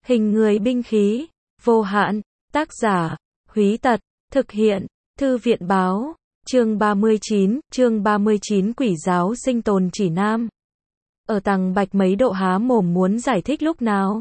Hình người binh khí, vô hạn, tác giả, Húy Tật, thực hiện, Thư viện báo, chương 39 Quỷ giáo sinh tồn chỉ nam. Ở tầng Bạch mấy độ há mồm muốn giải thích lúc nào.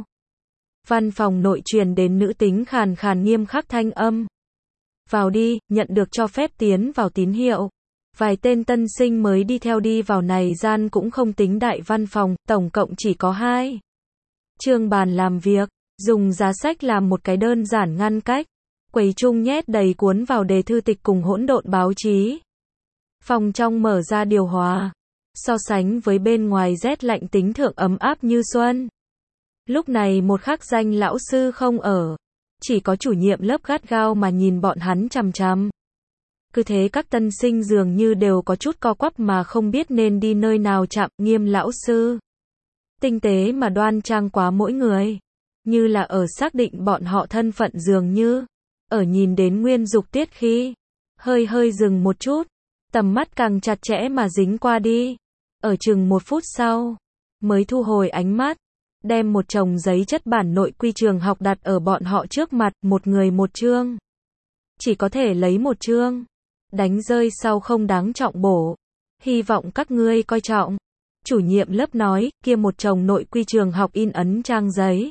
Văn phòng nội truyền đến nữ tính khàn khàn nghiêm khắc thanh âm. Vào đi, nhận được cho phép tiến vào tín hiệu. Vài tên tân sinh mới đi theo đi vào này gian cũng không tính đại văn phòng, tổng cộng chỉ có 2 chương bàn làm việc, dùng giá sách làm một cái đơn giản ngăn cách. Quầy chung nhét đầy cuốn vào đề thư tịch cùng hỗn độn báo chí. Phòng trong mở ra điều hòa. So sánh với bên ngoài rét lạnh tính thượng ấm áp như xuân. Lúc này một khắc danh lão sư không ở. Chỉ có chủ nhiệm lớp gắt gao mà nhìn bọn hắn chằm chằm. Cứ thế các tân sinh dường như đều có chút co quắp mà không biết nên đi nơi nào chạm. Nghiêm lão sư. Tinh tế mà đoan trang quá mỗi người. Như là ở xác định bọn họ thân phận dường như. Ở nhìn đến Nguyên Dục Tiết khi. Hơi dừng một chút. Tầm mắt càng chặt chẽ mà dính qua đi. Ở chừng 1 phút sau. Mới thu hồi ánh mắt. Đem một chồng giấy chất bản nội quy trường học đặt ở bọn họ trước mặt. Một người một chương. Chỉ có thể lấy một chương. Đánh rơi sau không đáng trọng bổ. Hy vọng các ngươi coi trọng. Chủ nhiệm lớp nói, kia một chồng nội quy trường học in ấn trang giấy.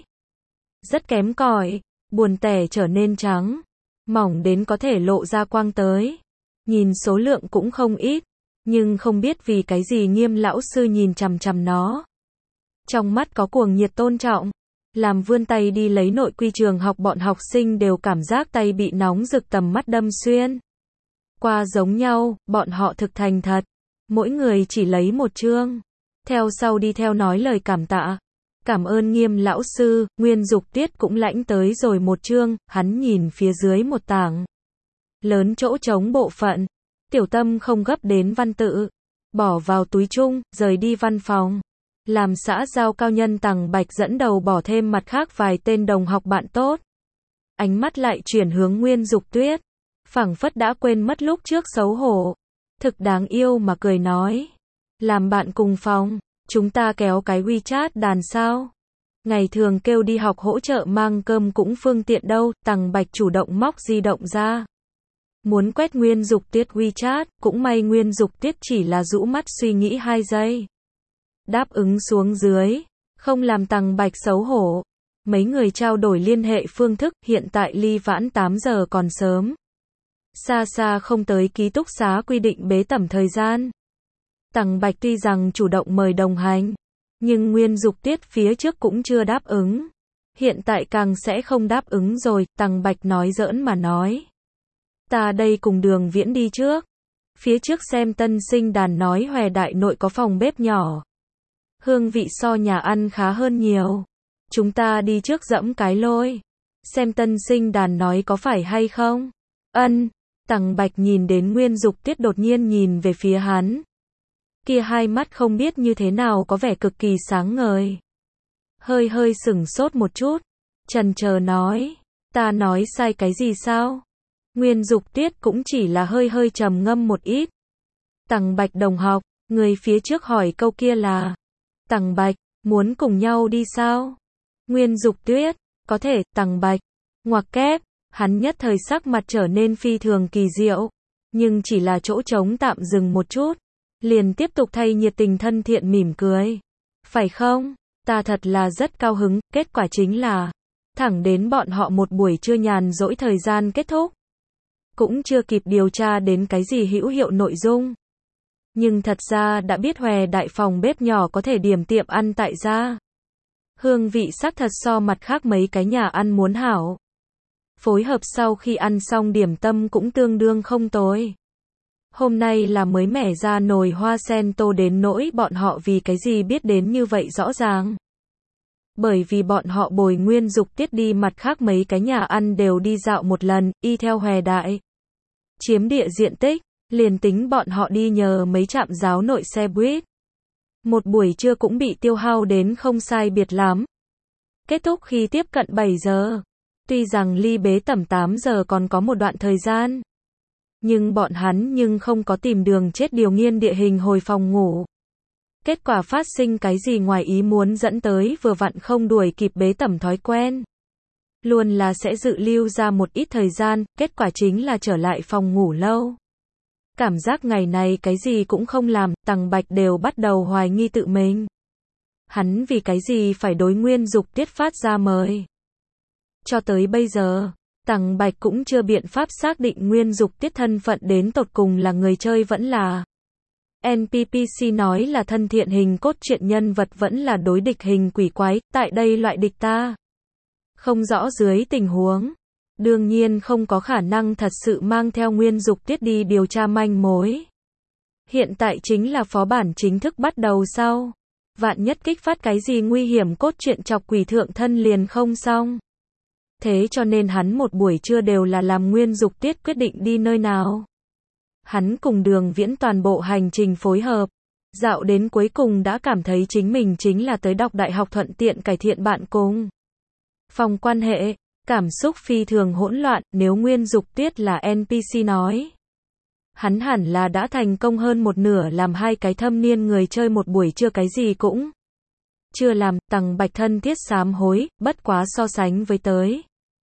Rất kém cỏi, buồn tẻ trở nên trắng. Mỏng đến có thể lộ ra quang tới. Nhìn số lượng cũng không ít. Nhưng không biết vì cái gì Nghiêm lão sư nhìn chằm chằm nó. Trong mắt có cuồng nhiệt tôn trọng. Làm vươn tay đi lấy nội quy trường học bọn học sinh đều cảm giác tay bị nóng rực tầm mắt đâm xuyên. Qua giống nhau, bọn họ thực thành thật. Mỗi người chỉ lấy một chương. Theo sau đi theo nói lời cảm tạ. Cảm ơn Nghiêm lão sư, Nguyên Dục Tiết cũng lãnh tới rồi một chương, hắn nhìn phía dưới một tảng. Lớn chỗ trống bộ phận. Tiểu Tâm không gấp đến văn tự. Bỏ vào túi chung, rời đi văn phòng. Làm xã giao cao nhân tầng Bạch dẫn đầu bỏ thêm mặt khác vài tên đồng học bạn tốt. Ánh mắt lại chuyển hướng Nguyên Dục Tuyết. Phảng phất đã quên mất lúc trước xấu hổ. Thực đáng yêu mà cười nói. Làm bạn cùng phòng, chúng ta kéo cái WeChat đàn sao. Ngày thường kêu đi học hỗ trợ mang cơm cũng phương tiện đâu. Tầng Bạch chủ động móc di động ra. Muốn quét Nguyên Dục Tiết WeChat, cũng may Nguyên Dục Tiết chỉ là rũ mắt suy nghĩ 2 giây. Đáp ứng xuống dưới, không làm tầng Bạch xấu hổ. Mấy người trao đổi liên hệ phương thức, hiện tại ly vãn 8 giờ còn sớm. Xa xa không tới ký túc xá quy định bế tẩm thời gian. Tầng Bạch tuy rằng chủ động mời đồng hành, nhưng Nguyên Dục Tiết phía trước cũng chưa đáp ứng. Hiện tại càng sẽ không đáp ứng rồi, tầng Bạch nói giỡn mà nói. Ta đây cùng Đường Viễn đi trước. Phía trước xem tân sinh đàn nói Hòe Đại Nội có phòng bếp nhỏ. Hương vị so nhà ăn khá hơn nhiều. Chúng ta đi trước dẫm cái lôi. Xem tân sinh đàn nói có phải hay không? Ân. Tầng Bạch nhìn đến Nguyên Dục Tiết đột nhiên nhìn về phía hắn. Kia hai mắt không biết như thế nào có vẻ cực kỳ sáng ngời. Hơi sửng sốt một chút. Chần chờ nói. Ta nói sai cái gì sao? Nguyên Dục Tiết cũng chỉ là hơi trầm ngâm một ít. Tầng Bạch đồng học, người phía trước hỏi câu kia là. Tầng Bạch, muốn cùng nhau đi sao? Nguyên Dục Tuyết, có thể, Tầng Bạch. Ngoặc kép, hắn nhất thời sắc mặt trở nên phi thường kỳ diệu. Nhưng chỉ là chỗ trống tạm dừng một chút. Liền tiếp tục thay nhiệt tình thân thiện mỉm cười. Phải không? Ta thật là rất cao hứng, kết quả chính là. Thẳng đến bọn họ một buổi trưa nhàn rỗi thời gian kết thúc. Cũng chưa kịp điều tra đến cái gì hữu hiệu nội dung. Nhưng thật ra đã biết Hòe Đại phòng bếp nhỏ có thể điểm tiệm ăn tại gia. Hương vị sắc thật so mặt khác mấy cái nhà ăn muốn hảo. Phối hợp sau khi ăn xong điểm tâm cũng tương đương không tồi. Hôm nay là mới mẻ ra nồi hoa sen tô đến nỗi bọn họ vì cái gì biết đến như vậy rõ ràng. Bởi vì bọn họ bồi Nguyên Dục Tiết đi mặt khác mấy cái nhà ăn đều đi dạo một lần, y theo Hòe Đại. Chiếm địa diện tích, liền tính bọn họ đi nhờ mấy trạm giáo nội xe buýt. Một buổi trưa cũng bị tiêu hao đến không sai biệt lắm. Kết thúc khi tiếp cận 7 giờ. Tuy rằng ly bế tẩm 8 giờ còn có một đoạn thời gian. Nhưng bọn hắn nhưng không có tìm đường chết điều nghiên địa hình hồi phòng ngủ. Kết quả phát sinh cái gì ngoài ý muốn dẫn tới vừa vặn không đuổi kịp bế tẩm thói quen. Luôn là sẽ dự lưu ra một ít thời gian, kết quả chính là trở lại phòng ngủ lâu. Cảm giác ngày này cái gì cũng không làm, Tằng Bạch đều bắt đầu hoài nghi tự mình. Hắn vì cái gì phải đối Nguyên Dục Tiết phát ra mời. Cho tới bây giờ, Tằng Bạch cũng chưa biện pháp xác định Nguyên Dục Tiết thân phận đến tột cùng là người chơi vẫn là NPPC, nói là thân thiện hình cốt truyện nhân vật vẫn là đối địch hình quỷ quái, tại đây loại địch ta không rõ dưới tình huống. Đương nhiên không có khả năng thật sự mang theo Nguyên Dục Tiết đi điều tra manh mối. Hiện tại chính là phó bản chính thức bắt đầu sau. Vạn nhất kích phát cái gì nguy hiểm cốt truyện chọc quỷ thượng thân liền không xong. Thế cho nên hắn một buổi trưa đều là làm Nguyên Dục Tiết quyết định đi nơi nào. Hắn cùng Đường Viễn toàn bộ hành trình phối hợp. Dạo đến cuối cùng đã cảm thấy chính mình chính là tới đọc đại học, thuận tiện cải thiện bạn cùng phòng quan hệ. Cảm xúc phi thường hỗn loạn, nếu Nguyên Dục Tiết là NPC nói. Hắn hẳn là đã thành công hơn một nửa làm hai cái thâm niên người chơi một buổi trưa cái gì cũng chưa làm. Tằng Bạch thân thiết sám hối, bất quá so sánh với tới.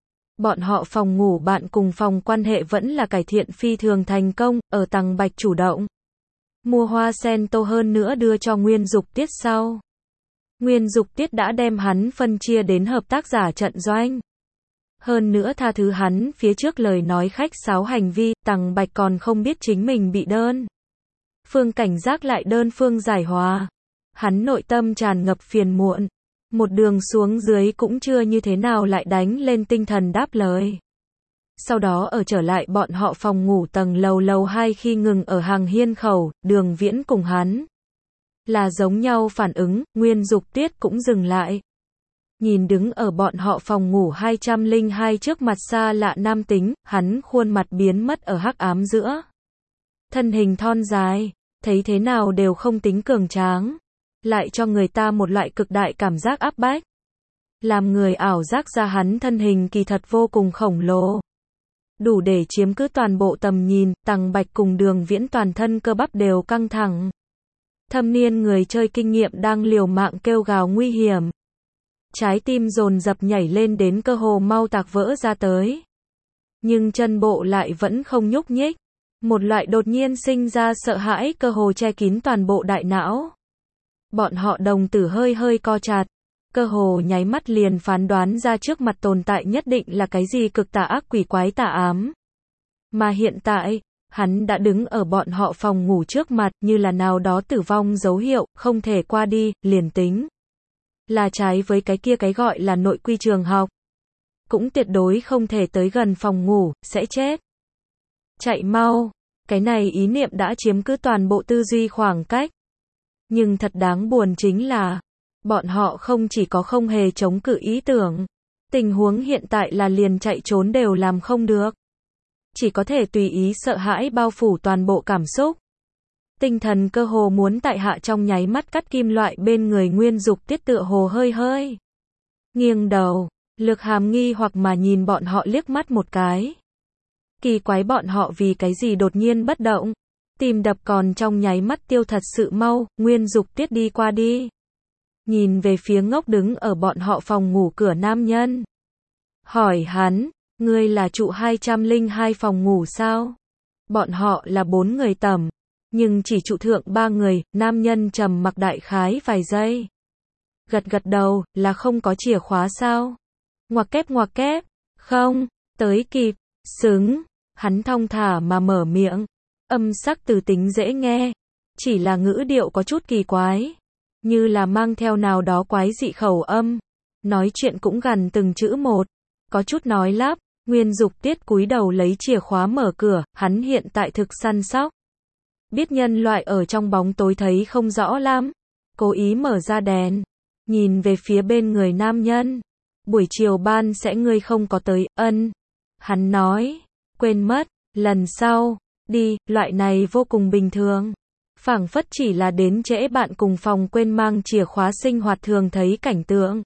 Bọn họ phòng ngủ bạn cùng phòng quan hệ vẫn là cải thiện phi thường thành công, ở Tằng Bạch chủ động mua hoa sen tô hơn nữa đưa cho Nguyên Dục Tiết sau. Nguyên Dục Tiết đã đem hắn phân chia đến hợp tác giả trận doanh. Hơn nữa tha thứ hắn phía trước lời nói khách sáo hành vi, Tằng Bạch còn không biết chính mình bị đơn phương cảnh giác lại đơn phương giải hòa. Hắn nội tâm tràn ngập phiền muộn. Một đường xuống dưới cũng chưa như thế nào lại đánh lên tinh thần đáp lời. Sau đó ở trở lại bọn họ phòng ngủ tầng lầu 2 khi ngừng ở hàng hiên khẩu, Đường Viễn cùng hắn là giống nhau phản ứng, Nguyên Dục Tiết cũng dừng lại. Nhìn đứng ở bọn họ phòng ngủ 202 trước mặt xa lạ nam tính, hắn khuôn mặt biến mất ở hắc ám giữa. Thân hình thon dài, thấy thế nào đều không tính cường tráng, lại cho người ta một loại cực đại cảm giác áp bách. Làm người ảo giác ra hắn thân hình kỳ thật vô cùng khổng lồ. Đủ để chiếm cứ toàn bộ tầm nhìn, Tằng Bạch cùng Đường Viễn toàn thân cơ bắp đều căng thẳng. Thâm niên người chơi kinh nghiệm đang liều mạng kêu gào nguy hiểm. Trái tim dồn dập nhảy lên đến cơ hồ mau tạc vỡ ra tới. Nhưng chân bộ lại vẫn không nhúc nhích. Một loại đột nhiên sinh ra sợ hãi cơ hồ che kín toàn bộ đại não. Bọn họ đồng tử hơi hơi co chặt. Cơ hồ nháy mắt liền phán đoán ra trước mặt tồn tại nhất định là cái gì cực tà ác quỷ quái tà ám. Mà hiện tại, hắn đã đứng ở bọn họ phòng ngủ trước mặt như là nào đó tử vong dấu hiệu, không thể qua đi, liền tính là trái với cái kia cái gọi là nội quy trường học. Cũng tuyệt đối không thể tới gần phòng ngủ, sẽ chết. Chạy mau, cái này ý niệm đã chiếm cứ toàn bộ tư duy khoảng cách. Nhưng thật đáng buồn chính là, bọn họ không chỉ có không hề chống cự ý tưởng. Tình huống hiện tại là liền chạy trốn đều làm không được. Chỉ có thể tùy ý sợ hãi bao phủ toàn bộ cảm xúc. Tinh thần cơ hồ muốn tại hạ trong nháy mắt cắt kim loại bên người Nguyên Dục Tiết tựa hồ hơi hơi nghiêng đầu, Lược Hàm nghi hoặc mà nhìn bọn họ liếc mắt một cái. Kỳ quái bọn họ vì cái gì đột nhiên bất động, tim đập còn trong nháy mắt tiêu thật sự mau. Nguyên Dục Tiết đi qua đi, nhìn về phía ngốc đứng ở bọn họ phòng ngủ cửa nam nhân. Hỏi hắn, ngươi là trụ 202 phòng ngủ sao? Bọn họ là 4 người tầm, nhưng chỉ trụ thượng 3 người. Nam nhân trầm mặc đại khái vài giây. Gật gật đầu, là không có chìa khóa sao? Ngoặc kép, không, tới kịp, xứng. Hắn thong thả mà mở miệng, âm sắc từ tính dễ nghe, chỉ là ngữ điệu có chút kỳ quái, như là mang theo nào đó quái dị khẩu âm. Nói chuyện cũng gần từng chữ một, có chút nói lắp. Nguyên Dục Tiết cúi đầu lấy chìa khóa mở cửa, hắn hiện tại thực săn sóc. Biết nhân loại ở trong bóng tối thấy không rõ lắm, cố ý mở ra đèn, nhìn về phía bên người nam nhân. Buổi chiều ban sẽ ngươi không có tới, ân. Hắn nói, quên mất, lần sau, đi, loại này vô cùng bình thường. Phảng phất chỉ là đến trễ bạn cùng phòng quên mang chìa khóa sinh hoạt thường thấy cảnh tượng.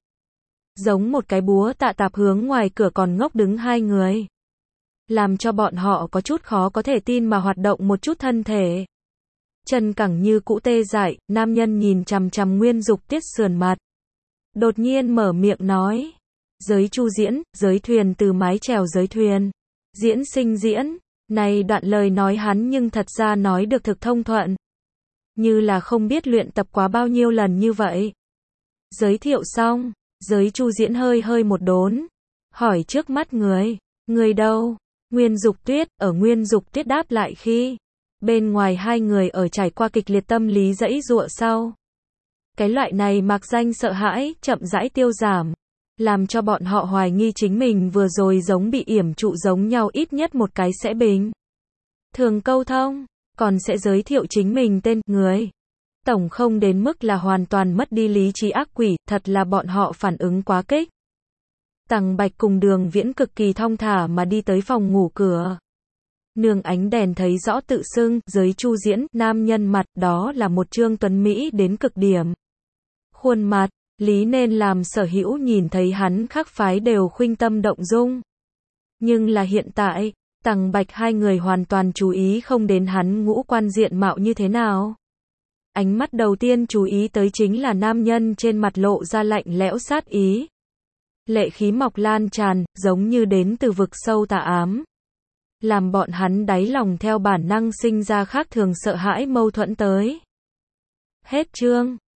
Giống một cái búa tạ tạp hướng ngoài cửa còn ngốc đứng 2 người. Làm cho bọn họ có chút khó có thể tin mà hoạt động một chút thân thể. chân cẳng như cũ tê dại, nam nhân nhìn chằm chằm Nguyên Dục Tuyết sườn mặt. Đột nhiên mở miệng nói. Giới chu diễn, giới thuyền từ mái chèo giới thuyền. Diễn sinh diễn. Này đoạn lời nói hắn nhưng thật ra nói được thực thông thuận. Như là không biết luyện tập quá bao nhiêu lần như vậy. Giới thiệu xong, giới chu diễn hơi một đốn. Hỏi trước mắt người. Người đâu? Nguyên Dục Tuyết, ở Nguyên Dục Tuyết đáp lại khi. Bên ngoài hai người ở trải qua kịch liệt tâm lý giãy giụa sau. Cái loại này mạc danh sợ hãi, chậm rãi tiêu giảm. Làm cho bọn họ hoài nghi chính mình vừa rồi giống bị yểm trụ giống nhau, ít nhất một cái sẽ bình thường câu thông, còn sẽ giới thiệu chính mình tên, người. Tổng không đến mức là hoàn toàn mất đi lý trí ác quỷ, thật là bọn họ phản ứng quá kích. Tằng Bạch cùng Đường Viễn cực kỳ thong thả mà đi tới phòng ngủ cửa. Nương ánh đèn thấy rõ tự xưng, giới chu diễn, nam nhân mặt, đó là một trương tuấn Mỹ đến cực điểm. Khuôn mặt, lý nên làm sở hữu nhìn thấy hắn khác phái đều khuynh tâm động dung. Nhưng là hiện tại, Tằng Bạch hai người hoàn toàn chú ý không đến hắn ngũ quan diện mạo như thế nào. Ánh mắt đầu tiên chú ý tới chính là nam nhân trên mặt lộ ra lạnh lẽo sát ý. Lệ khí mọc lan tràn, giống như đến từ vực sâu tà ám. Làm bọn hắn đáy lòng theo bản năng sinh ra khác thường sợ hãi mâu thuẫn tới. Hết chương.